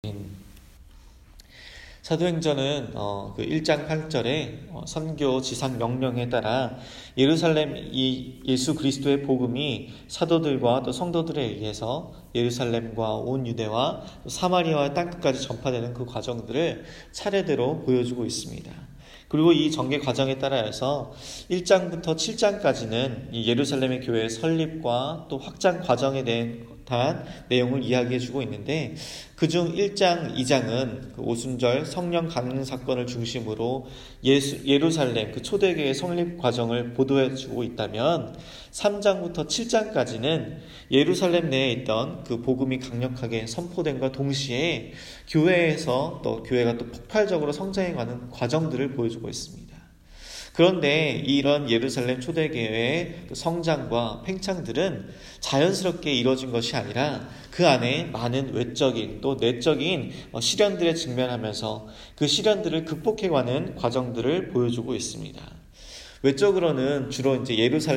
사도행전은 그 1장 8절에 선교 지상 명령에 따라 예루살렘 예수 그리스도의 복음이 사도들과 또 성도들에 의해서 예루살렘과 온 유대와 또 사마리아와 땅끝까지 전파되는 그 과정들을 차례대로 보여주고 있습니다. 그리고 이 전개 과정에 따라서 1장부터 7장까지는 이 예루살렘의 교회의 설립과 또 확장 과정에 대한 내용을 이야기해주고 있는데, 그중 1장, 2장은 그 오순절 성령 강림 사건을 중심으로 예루살렘 그 초대교회 성립 과정을 보도해주고 있다면, 3장부터 7장까지는 예루살렘 내에 있던 그 복음이 강력하게 선포된과 동시에 교회에서 또 교회가 또 폭발적으로 성장해가는 과정들을 보여주고 있습니다. 그런데 이런 예루살렘 초대교회의 성장과 팽창들은 자연스럽게 이루어진 것이 아니라 그 안에 많은 외적인 또 내적인 시련들에 직면하면서 그 시련들을 극복해가는 과정들을 보여주고 있습니다. 외적으로는 주로 이제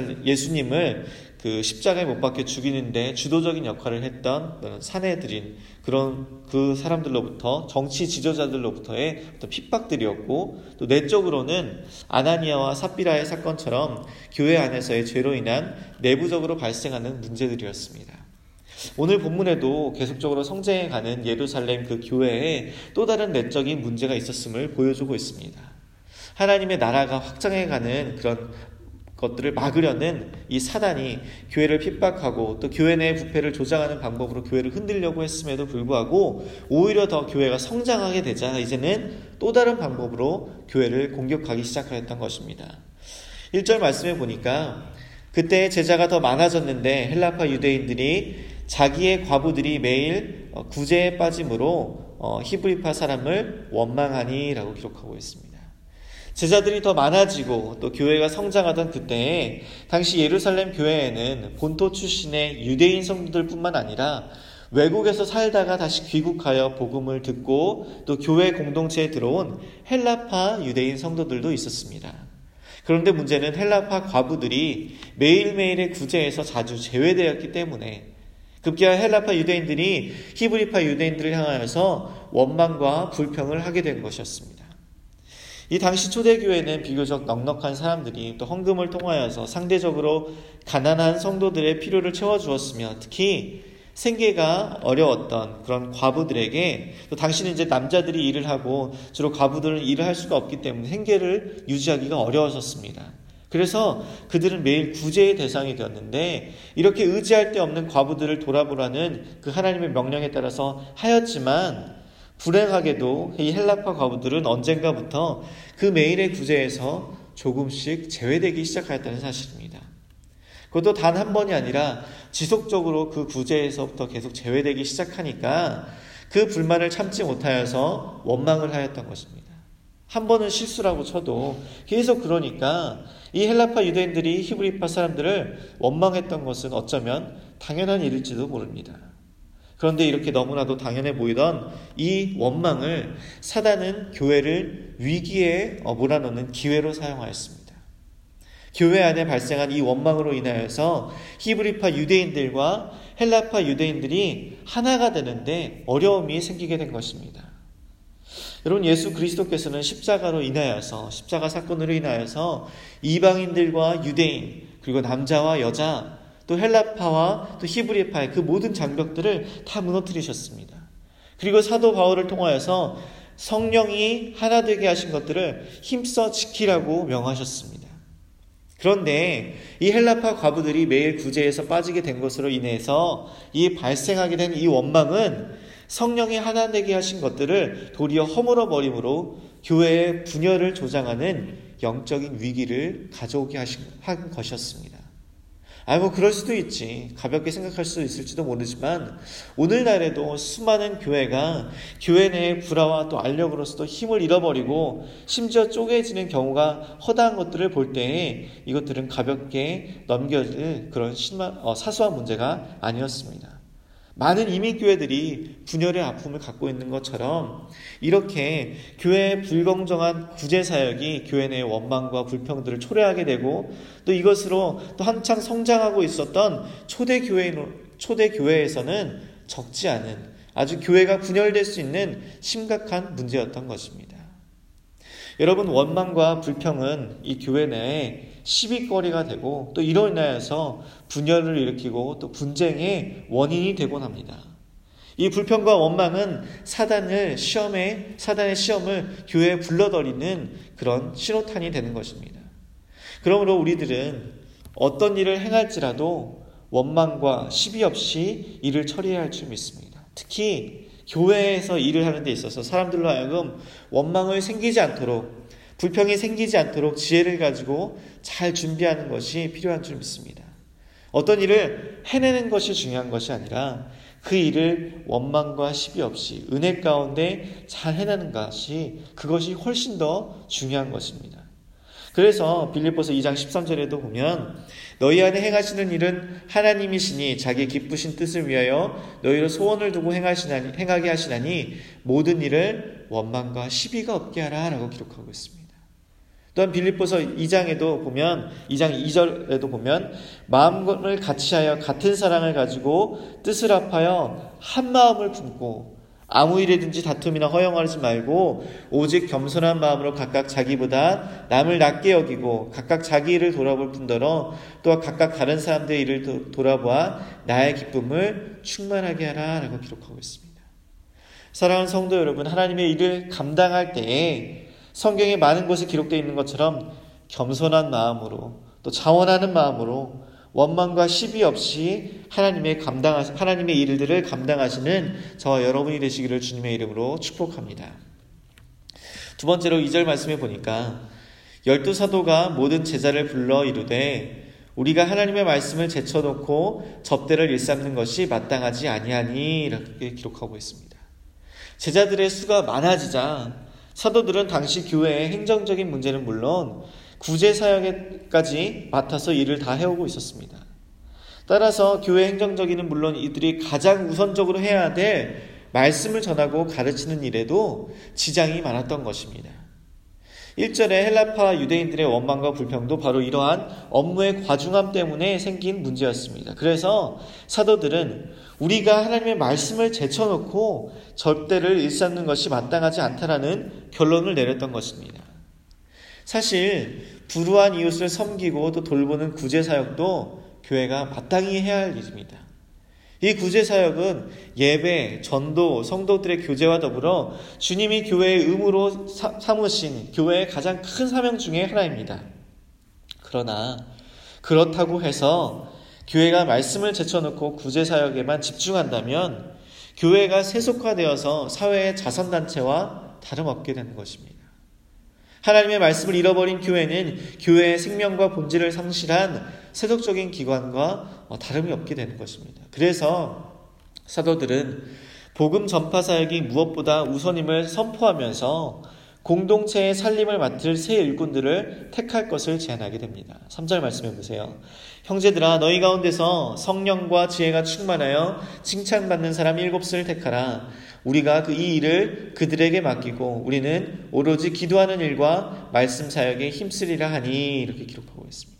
예수님을 그 십자가에 못 박혀 죽이는데 주도적인 역할을 했던 사내들인 그런 그 사람들로부터, 정치 지도자들로부터의 어떤 핍박들이었고, 또 내적으로는 아나니아와 삽비라의 사건처럼 교회 안에서의 죄로 인한 내부적으로 발생하는 문제들이었습니다. 오늘 본문에도 계속적으로 성장해가는 예루살렘 그 교회에 또 다른 내적인 문제가 있었음을 보여주고 있습니다. 하나님의 나라가 확장해가는 그런 것들을 막으려는 이 사단이 교회를 핍박하고 또 교회 내의 부패를 조장하는 방법으로 교회를 흔들려고 했음에도 불구하고 오히려 더 교회가 성장하게 되자 이제는 또 다른 방법으로 교회를 공격하기 시작하였던 것입니다. 1절 말씀에 보니까 그때 제자가 더 많아졌는데 헬라파 유대인들이 자기의 과부들이 매일 구제에 빠짐으로 히브리파 사람을 원망하니 라고 기록하고 있습니다. 제자들이 더 많아지고 또 교회가 성장하던 그때에 당시 예루살렘 교회에는 본토 출신의 유대인 성도들 뿐만 아니라 외국에서 살다가 다시 귀국하여 복음을 듣고 또 교회 공동체에 들어온 헬라파 유대인 성도들도 있었습니다. 그런데 문제는 헬라파 과부들이 매일매일의 구제에서 자주 제외되었기 때문에 급기야 헬라파 유대인들이 히브리파 유대인들을 향하여서 원망과 불평을 하게 된 것이었습니다. 이 당시 초대교회는 비교적 넉넉한 사람들이 또 헌금을 통하여서 상대적으로 가난한 성도들의 필요를 채워주었으며, 특히 생계가 어려웠던 그런 과부들에게, 또 당시는 이제 남자들이 일을 하고 주로 과부들은 일을 할 수가 없기 때문에 생계를 유지하기가 어려웠었습니다. 그래서 그들은 매일 구제의 대상이 되었는데, 이렇게 의지할 데 없는 과부들을 돌아보라는 그 하나님의 명령에 따라서 하였지만, 불행하게도 이 헬라파 과부들은 언젠가부터 그 매일의 구제에서 조금씩 제외되기 시작하였다는 사실입니다. 그것도 단 한 번이 아니라 지속적으로 그 구제에서부터 계속 제외되기 시작하니까 그 불만을 참지 못하여서 원망을 하였던 것입니다. 한 번은 실수라고 쳐도 계속 그러니까 이 헬라파 유대인들이 히브리파 사람들을 원망했던 것은 어쩌면 당연한 일일지도 모릅니다. 그런데 이렇게 너무나도 당연해 보이던 이 원망을 사단은 교회를 위기에 몰아넣는 기회로 사용하였습니다. 교회 안에 발생한 이 원망으로 인하여서 히브리파 유대인들과 헬라파 유대인들이 하나가 되는데 어려움이 생기게 된 것입니다. 여러분, 예수 그리스도께서는 십자가로 인하여서, 십자가 사건으로 인하여서 이방인들과 유대인, 그리고 남자와 여자, 또 헬라파와 또 히브리파의 그 모든 장벽들을 다 무너뜨리셨습니다. 그리고 사도 바울을 통하여서 성령이 하나 되게 하신 것들을 힘써 지키라고 명하셨습니다. 그런데 이 헬라파 과부들이 매일 구제에서 빠지게 된 것으로 인해서 이 발생하게 된 이 원망은 성령이 하나 되게 하신 것들을 도리어 허물어 버림으로 교회의 분열을 조장하는 영적인 위기를 가져오게 한 것이었습니다. 그럴 수도 있지, 가볍게 생각할 수 있을지도 모르지만, 오늘날에도 수많은 교회가 교회 내의 불화와 또 알력으로서도 힘을 잃어버리고 심지어 쪼개지는 경우가 허다한 것들을 볼 때에 이것들은 가볍게 넘겨질 그런 사소한 문제가 아니었습니다. 많은 이민교회들이 분열의 아픔을 갖고 있는 것처럼 이렇게 교회의 불공정한 구제사역이 교회 내의 원망과 불평들을 초래하게 되고, 또 이것으로 또 한창 성장하고 있었던 초대교회에서는 적지 않은 아주 교회가 분열될 수 있는 심각한 문제였던 것입니다. 여러분, 원망과 불평은 이 교회 내에 시비거리가 되고 또 이로 인하여서 분열을 일으키고 또 분쟁의 원인이 되곤 합니다. 이 불평과 원망은 사단의 시험을 교회에 불러들이는 그런 신호탄이 되는 것입니다. 그러므로 우리들은 어떤 일을 행할지라도 원망과 시비 없이 일을 처리해야 할 줄 믿습니다. 특히 교회에서 일을 하는 데 있어서 사람들로 하여금 원망을 생기지 않도록, 불평이 생기지 않도록 지혜를 가지고 잘 준비하는 것이 필요한 줄 믿습니다. 어떤 일을 해내는 것이 중요한 것이 아니라 그 일을 원망과 시비 없이 은혜 가운데 잘 해내는 것이, 그것이 훨씬 더 중요한 것입니다. 그래서 빌립보서 2장 13절에도 보면 너희 안에 행하시는 일은 하나님이시니 자기 기쁘신 뜻을 위하여 너희로 소원을 두고 행하게 하시나니 모든 일을 원망과 시비가 없게 하라 라고 기록하고 있습니다. 또한 빌립보서 2장에도 보면 2장 2절에도 보면 마음을 같이하여 같은 사랑을 가지고 뜻을 합하여 한 마음을 품고 아무 일에든지 다툼이나 허영하지 말고 오직 겸손한 마음으로 각각 자기보다 남을 낮게 여기고 각각 자기 일을 돌아볼 뿐더러 또한 각각 다른 사람들의 일을 돌아보아 나의 기쁨을 충만하게 하라 라고 기록하고 있습니다. 사랑하는 성도 여러분, 하나님의 일을 감당할 때에 성경에 많은 곳에 기록되어 있는 것처럼 겸손한 마음으로 또 자원하는 마음으로 원망과 시비 없이 하나님의 일들을 감당하시는 저와 여러분이 되시기를 주님의 이름으로 축복합니다. 두 번째로 2절 말씀에 보니까 12사도가 모든 제자를 불러 이르되 우리가 하나님의 말씀을 제쳐놓고 접대를 일삼는 것이 마땅하지 아니하니 이렇게 기록하고 있습니다. 제자들의 수가 많아지자 사도들은 당시 교회의 행정적인 문제는 물론 구제사역까지 맡아서 일을 다 해오고 있었습니다. 따라서 교회 행정적인 일은 물론 이들이 가장 우선적으로 해야 될 말씀을 전하고 가르치는 일에도 지장이 많았던 것입니다. 1절에 헬라파 유대인들의 원망과 불평도 바로 이러한 업무의 과중함 때문에 생긴 문제였습니다. 그래서 사도들은 우리가 하나님의 말씀을 제쳐놓고 접대를 일삼는 것이 마땅하지 않다라는 결론을 내렸던 것입니다. 사실 불우한 이웃을 섬기고 또 돌보는 구제사역도 교회가 마땅히 해야 할 일입니다. 이 구제사역은 예배, 전도, 성도들의 교제와 더불어 주님이 교회의 의무로 삼으신 교회의 가장 큰 사명 중에 하나입니다. 그러나 그렇다고 해서 교회가 말씀을 제쳐놓고 구제사역에만 집중한다면 교회가 세속화되어서 사회의 자선단체와 다름없게 되는 것입니다. 하나님의 말씀을 잃어버린 교회는 교회의 생명과 본질을 상실한 세속적인 기관과 다름이 없게 되는 것입니다. 그래서 사도들은 복음 전파 사역이 무엇보다 우선임을 선포하면서 공동체의 살림을 맡을 새 일꾼들을 택할 것을 제안하게 됩니다. 3절 말씀해 보세요. 형제들아 너희 가운데서 성령과 지혜가 충만하여 칭찬받는 사람 7을 택하라. 우리가 이 일을 그들에게 맡기고 우리는 오로지 기도하는 일과 말씀 사역에 힘쓰리라 하니 이렇게 기록하고 있습니다.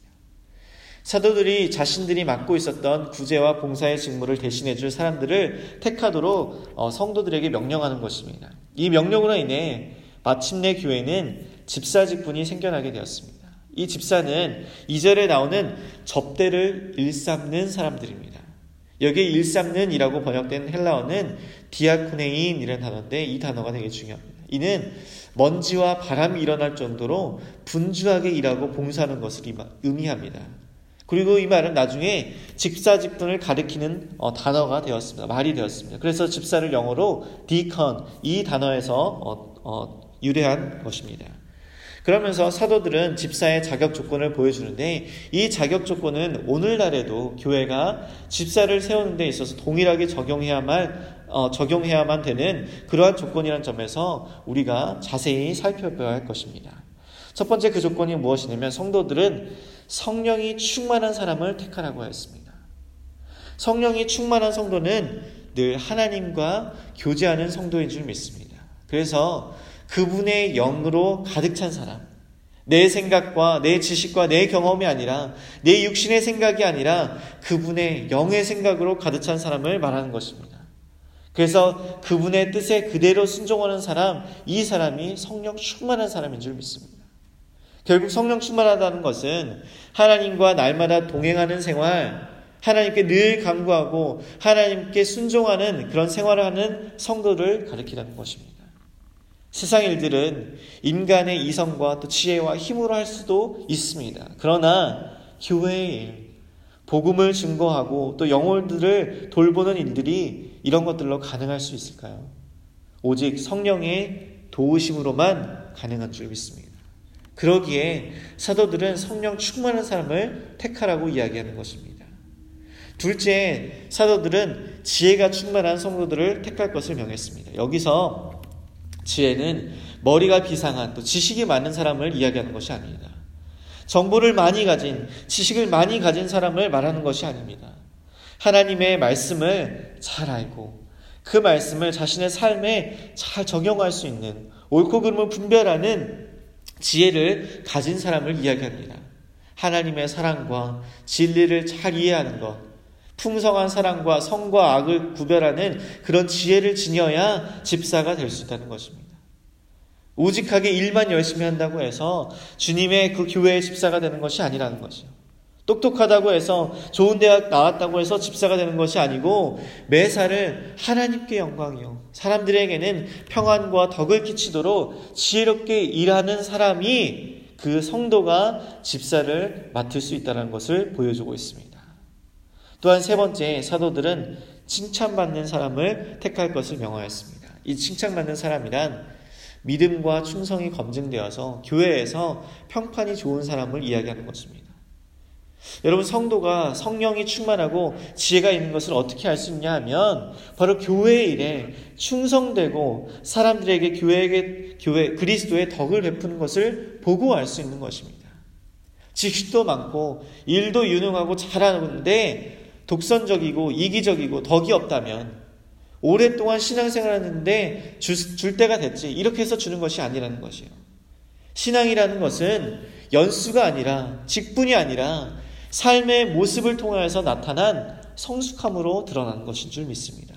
사도들이 자신들이 맡고 있었던 구제와 봉사의 직무를 대신해 줄 사람들을 택하도록 성도들에게 명령하는 것입니다. 이 명령으로 인해 마침내 교회는 집사 직분이 생겨나게 되었습니다. 이 집사는 2절에 나오는 접대를 일삼는 사람들입니다. 여기에 일삼는 이라고 번역된 헬라어는 디아코네인 이라는 단어인데 이 단어가 되게 중요합니다. 이는 먼지와 바람이 일어날 정도로 분주하게 일하고 봉사하는 것을 의미합니다. 그리고 이 말은 나중에 집사 직분을 가리키는 단어가 되었습니다. 말이 되었습니다. 그래서 집사를 영어로 디컨 이 단어에서 유래한 것입니다. 그러면서 사도들은 집사의 자격 조건을 보여주는데 이 자격 조건은 오늘날에도 교회가 집사를 세우는 데 있어서 동일하게 적용해야만 되는 그러한 조건이라는 점에서 우리가 자세히 살펴봐야 할 것입니다. 첫 번째 그 조건이 무엇이냐면 성도들은 성령이 충만한 사람을 택하라고 하였습니다. 성령이 충만한 성도는 늘 하나님과 교제하는 성도인 줄 믿습니다. 그래서 그분의 영으로 가득 찬 사람, 내 생각과 내 지식과 내 경험이 아니라 내 육신의 생각이 아니라 그분의 영의 생각으로 가득 찬 사람을 말하는 것입니다. 그래서 그분의 뜻에 그대로 순종하는 사람, 이 사람이 성령 충만한 사람인 줄 믿습니다. 결국 성령 충만하다는 것은 하나님과 날마다 동행하는 생활, 하나님께 늘 간구하고 하나님께 순종하는 그런 생활을 하는 성도를 가리키는 것입니다. 세상 일들은 인간의 이성과 또 지혜와 힘으로 할 수도 있습니다. 그러나 교회의 일, 복음을 증거하고 또 영혼들을 돌보는 일들이 이런 것들로 가능할 수 있을까요? 오직 성령의 도우심으로만 가능한 줄 믿습니다. 그러기에 사도들은 성령 충만한 사람을 택하라고 이야기하는 것입니다. 둘째, 사도들은 지혜가 충만한 성도들을 택할 것을 명했습니다. 여기서 지혜는 머리가 비상한 또 지식이 많은 사람을 이야기하는 것이 아닙니다. 정보를 많이 가진, 지식을 많이 가진 사람을 말하는 것이 아닙니다. 하나님의 말씀을 잘 알고 그 말씀을 자신의 삶에 잘 적용할 수 있는, 옳고 그름을 분별하는 지혜를 가진 사람을 이야기합니다. 하나님의 사랑과 진리를 잘 이해하는 것, 풍성한 사랑과 선과 악을 구별하는 그런 지혜를 지녀야 집사가 될 수 있다는 것입니다. 우직하게 일만 열심히 한다고 해서 주님의 그 교회의 집사가 되는 것이 아니라는 것이요. 똑똑하다고 해서 좋은 대학 나왔다고 해서 집사가 되는 것이 아니고 매사를 하나님께 영광이요, 사람들에게는 평안과 덕을 끼치도록 지혜롭게 일하는 사람이, 그 성도가 집사를 맡을 수 있다는 것을 보여주고 있습니다. 또한 세 번째, 사도들은 칭찬받는 사람을 택할 것을 명하였습니다. 이 칭찬받는 사람이란 믿음과 충성이 검증되어서 교회에서 평판이 좋은 사람을 이야기하는 것입니다. 여러분, 성도가 성령이 충만하고 지혜가 있는 것을 어떻게 알 수 있냐 하면 바로 교회의 일에 충성되고 사람들에게 교회 그리스도의 덕을 베푸는 것을 보고 알 수 있는 것입니다. 지식도 많고 일도 유능하고 잘하는데 독선적이고 이기적이고 덕이 없다면 오랫동안 신앙생활을 했는데 줄 때가 됐지, 이렇게 해서 주는 것이 아니라는 것이에요. 신앙이라는 것은 연수가 아니라, 직분이 아니라 삶의 모습을 통하여서 나타난 성숙함으로 드러나는 것인 줄 믿습니다.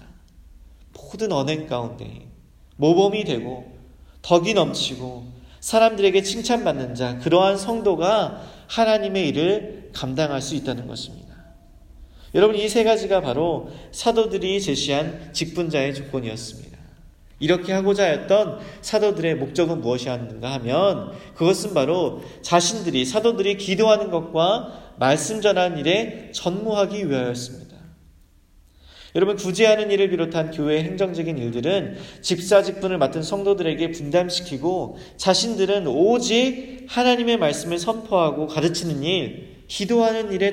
모든 언행 가운데 모범이 되고 덕이 넘치고 사람들에게 칭찬받는 자, 그러한 성도가 하나님의 일을 감당할 수 있다는 것입니다. 여러분, 이 세 가지가 바로 사도들이 제시한 직분자의 조건이었습니다. 이렇게 하고자 했던 사도들의 목적은 무엇이었는가 하면 그것은 바로 자신들이, 사도들이 기도하는 것과 말씀 전하는 일에 전무하기 위하였습니다. 여러분, 구제하는 일을 비롯한 교회의 행정적인 일들은 집사 직분을 맡은 성도들에게 분담시키고 자신들은 오직 하나님의 말씀을 선포하고 가르치는 일, 기도하는 일에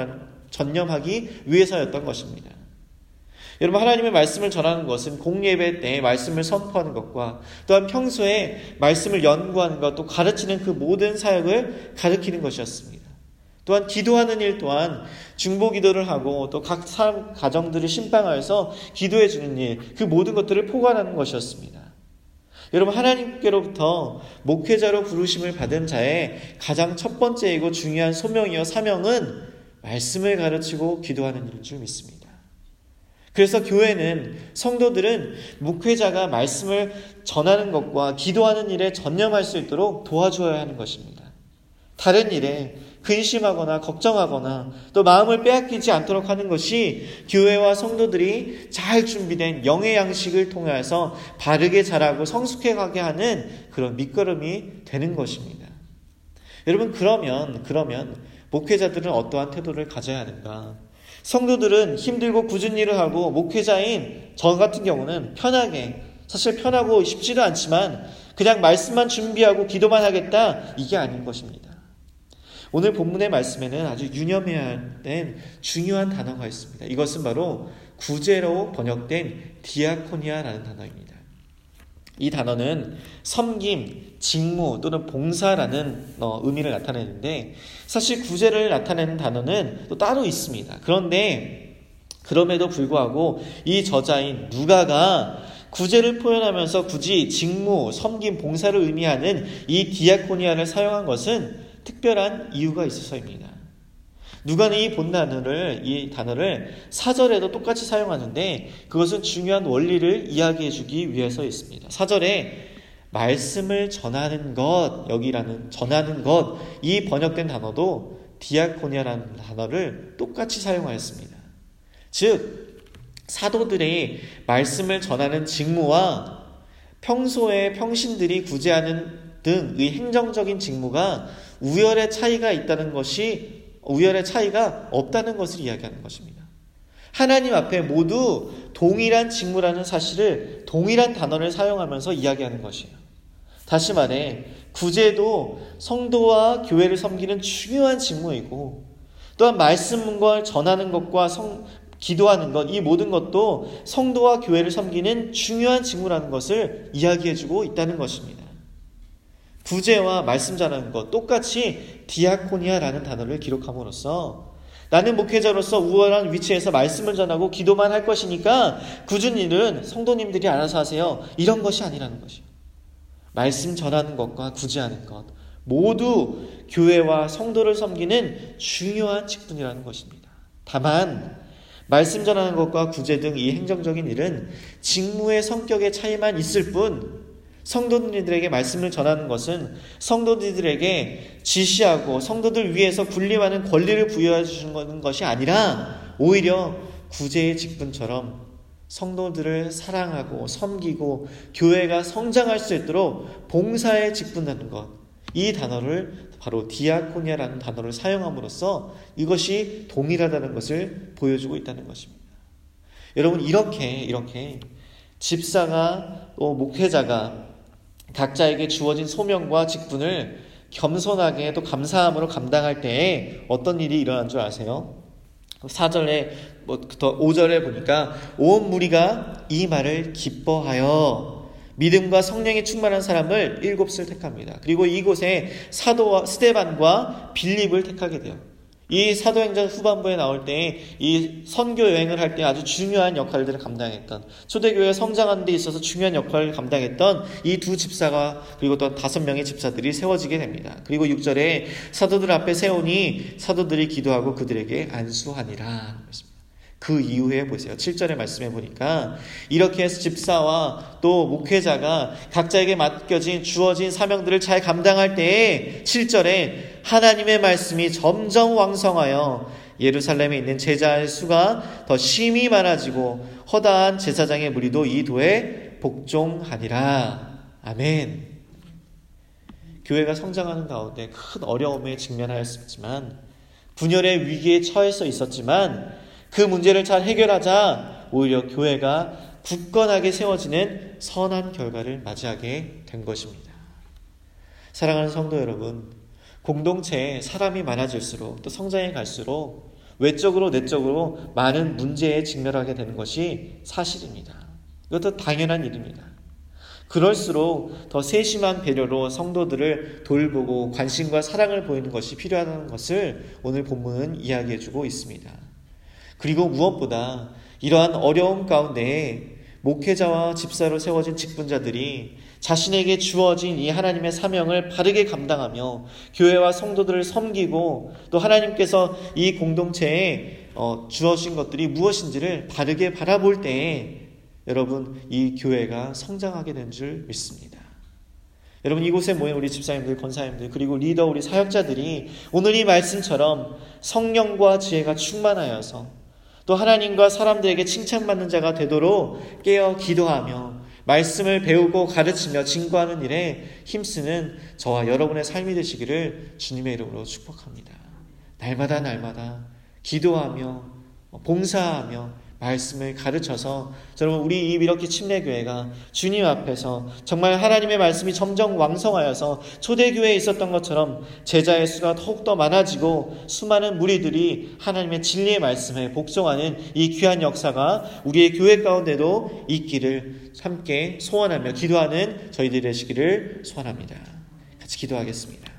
전념하기 위해서였던 것입니다. 여러분, 하나님의 말씀을 전하는 것은 공예배 때 말씀을 선포하는 것과 또한 평소에 말씀을 연구하는 것, 또 가르치는 그 모든 사역을 가르치는 것이었습니다. 또한 기도하는 일 또한 중보기도를 하고 또 각 사람 가정들을 신방하여서 기도해 주는 일, 그 모든 것들을 포괄하는 것이었습니다. 여러분, 하나님께로부터 목회자로 부르심을 받은 자의 가장 첫 번째이고 중요한 소명이요 사명은 말씀을 가르치고 기도하는 일인 줄 믿습니다. 그래서 교회는, 성도들은 목회자가 말씀을 전하는 것과 기도하는 일에 전념할 수 있도록 도와주어야 하는 것입니다. 다른 일에 근심하거나 걱정하거나 또 마음을 빼앗기지 않도록 하는 것이 교회와 성도들이 잘 준비된 영의 양식을 통해서 바르게 자라고 성숙해가게 하는 그런 밑거름이 되는 것입니다. 여러분, 그러면 목회자들은 어떠한 태도를 가져야 하는가? 성도들은 힘들고 굳은 일을 하고 목회자인 저 같은 경우는 편하게, 사실 편하고 쉽지도 않지만 그냥 말씀만 준비하고 기도만 하겠다, 이게 아닌 것입니다. 오늘 본문의 말씀에는 아주 유념해야 된 중요한 단어가 있습니다. 이것은 바로 구제로 번역된 디아코니아라는 단어입니다. 이 단어는 섬김, 직무 또는 봉사라는 의미를 나타내는데, 사실 구제를 나타내는 단어는 또 따로 있습니다. 그런데 그럼에도 불구하고 이 저자인 누가가 구제를 표현하면서 굳이 직무, 섬김, 봉사를 의미하는 이 디아코니아를 사용한 것은 특별한 이유가 있어서입니다. 누가는 이 단어를 사절에도 똑같이 사용하는데 그것은 중요한 원리를 이야기해 주기 위해서였습니다. 사절에 말씀을 전하는 것, 여기라는 전하는 것, 이 번역된 단어도 디아코니아라는 단어를 똑같이 사용하였습니다. 즉 사도들의 말씀을 전하는 직무와 평소에 평신들이 구제하는 등의 행정적인 직무가 우열의 차이가 없다는 것을 이야기하는 것입니다. 하나님 앞에 모두 동일한 직무라는 사실을 동일한 단어를 사용하면서 이야기하는 것이에요. 다시 말해 구제도 성도와 교회를 섬기는 중요한 직무이고 또한 말씀과 전하는 것과 기도하는 것, 이 모든 것도 성도와 교회를 섬기는 중요한 직무라는 것을 이야기해주고 있다는 것입니다. 구제와 말씀 전하는 것, 똑같이 디아코니아라는 단어를 기록함으로써 나는 목회자로서 우월한 위치에서 말씀을 전하고 기도만 할 것이니까 굳은 일은 성도님들이 알아서 하세요. 이런 것이 아니라는 것이요. 말씀 전하는 것과 구제하는 것 모두 교회와 성도를 섬기는 중요한 직분이라는 것입니다. 다만 말씀 전하는 것과 구제 등 이 행정적인 일은 직무의 성격의 차이만 있을 뿐 성도들에게 말씀을 전하는 것은 성도들에게 지시하고 성도들 위해서 군림하는 권리를 부여해 주는 것이 아니라 오히려 구제의 직분처럼 성도들을 사랑하고 섬기고 교회가 성장할 수 있도록 봉사에 직분하는 것, 이 단어를 바로 디아코니아라는 단어를 사용함으로써 이것이 동일하다는 것을 보여주고 있다는 것입니다. 여러분 이렇게 집사가 또 목회자가 각자에게 주어진 소명과 직분을 겸손하게 또 감사함으로 감당할 때에 어떤 일이 일어난 줄 아세요? 4절에 5절에 보니까 온 무리가 이 말을 기뻐하여 믿음과 성령이 충만한 사람을 7을 택합니다. 그리고 이곳에 사도 스데반과 빌립을 택하게 돼요. 이 사도행전 후반부에 나올 때 이 선교 여행을 할 때 아주 중요한 역할들을 감당했던 초대교회가 성장하는 데 있어서 중요한 역할을 감당했던 이 두 집사가 그리고 또 5명의 집사들이 세워지게 됩니다. 그리고 6절에 사도들 앞에 세우니 사도들이 기도하고 그들에게 안수하니라. 그 이후에 보세요. 7절의 말씀에 보니까 이렇게 해서 집사와 또 목회자가 각자에게 맡겨진 주어진 사명들을 잘 감당할 때에 7절에 하나님의 말씀이 점점 왕성하여 예루살렘에 있는 제자의 수가 더 심히 많아지고 허다한 제사장의 무리도 이 도에 복종하니라. 아멘. 교회가 성장하는 가운데 큰 어려움에 직면하였지만 분열의 위기에 처해서 있었지만 그 문제를 잘 해결하자 오히려 교회가 굳건하게 세워지는 선한 결과를 맞이하게 된 것입니다. 사랑하는 성도 여러분, 공동체에 사람이 많아질수록 또 성장해 갈수록 외적으로 내적으로 많은 문제에 직면하게 되는 것이 사실입니다. 이것도 당연한 일입니다. 그럴수록 더 세심한 배려로 성도들을 돌보고 관심과 사랑을 보이는 것이 필요하다는 것을 오늘 본문은 이야기해주고 있습니다. 그리고 무엇보다 이러한 어려움 가운데 목회자와 집사로 세워진 직분자들이 자신에게 주어진 이 하나님의 사명을 바르게 감당하며 교회와 성도들을 섬기고 또 하나님께서 이 공동체에 주어진 것들이 무엇인지를 바르게 바라볼 때에 여러분 이 교회가 성장하게 된 줄 믿습니다. 여러분 이곳에 모인 우리 집사님들, 권사님들 그리고 리더 우리 사역자들이 오늘 이 말씀처럼 성령과 지혜가 충만하여서 또 하나님과 사람들에게 칭찬받는 자가 되도록 깨어 기도하며 말씀을 배우고 가르치며 증거하는 일에 힘쓰는 저와 여러분의 삶이 되시기를 주님의 이름으로 축복합니다. 날마다 기도하며 봉사하며 말씀을 가르쳐서 여러분 우리 이 이렇게 침례교회가 주님 앞에서 정말 하나님의 말씀이 점점 왕성하여서 초대교회에 있었던 것처럼 제자의 수가 더욱더 많아지고 수많은 무리들이 하나님의 진리의 말씀에 복종하는 이 귀한 역사가 우리의 교회 가운데도 있기를 함께 소원하며 기도하는 저희들이 되시기를 소원합니다. 같이 기도하겠습니다.